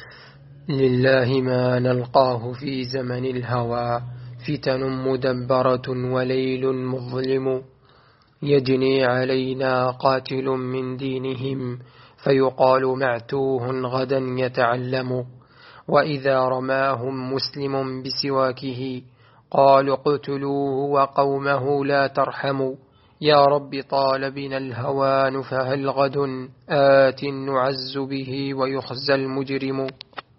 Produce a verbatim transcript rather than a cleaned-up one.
لله ما نلقاه في زمن الهوى، فتن مدبرة وليل مظلم، يجني علينا قاتل من دينهم، فيقال معتوه غدا يتعلم. وإذا رماهم مسلم بسواكه، قالوا اقتلوه وقومه لا ترحموا. يا رب طال بنا الهوان، فهل غد آت نعز به ويخزى المجرم.